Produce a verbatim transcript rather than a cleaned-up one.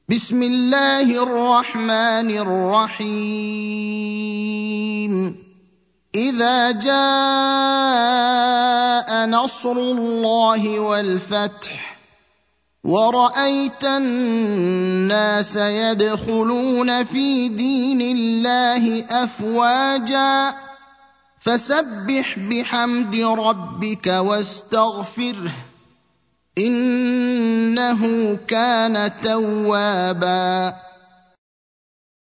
بسم الله الرحمن الرحيم إذا جاء نصر الله والفتح ورأيت الناس يدخلون في دين الله أفواجا فسبح بحمد ربك واستغفره إنه كان توابا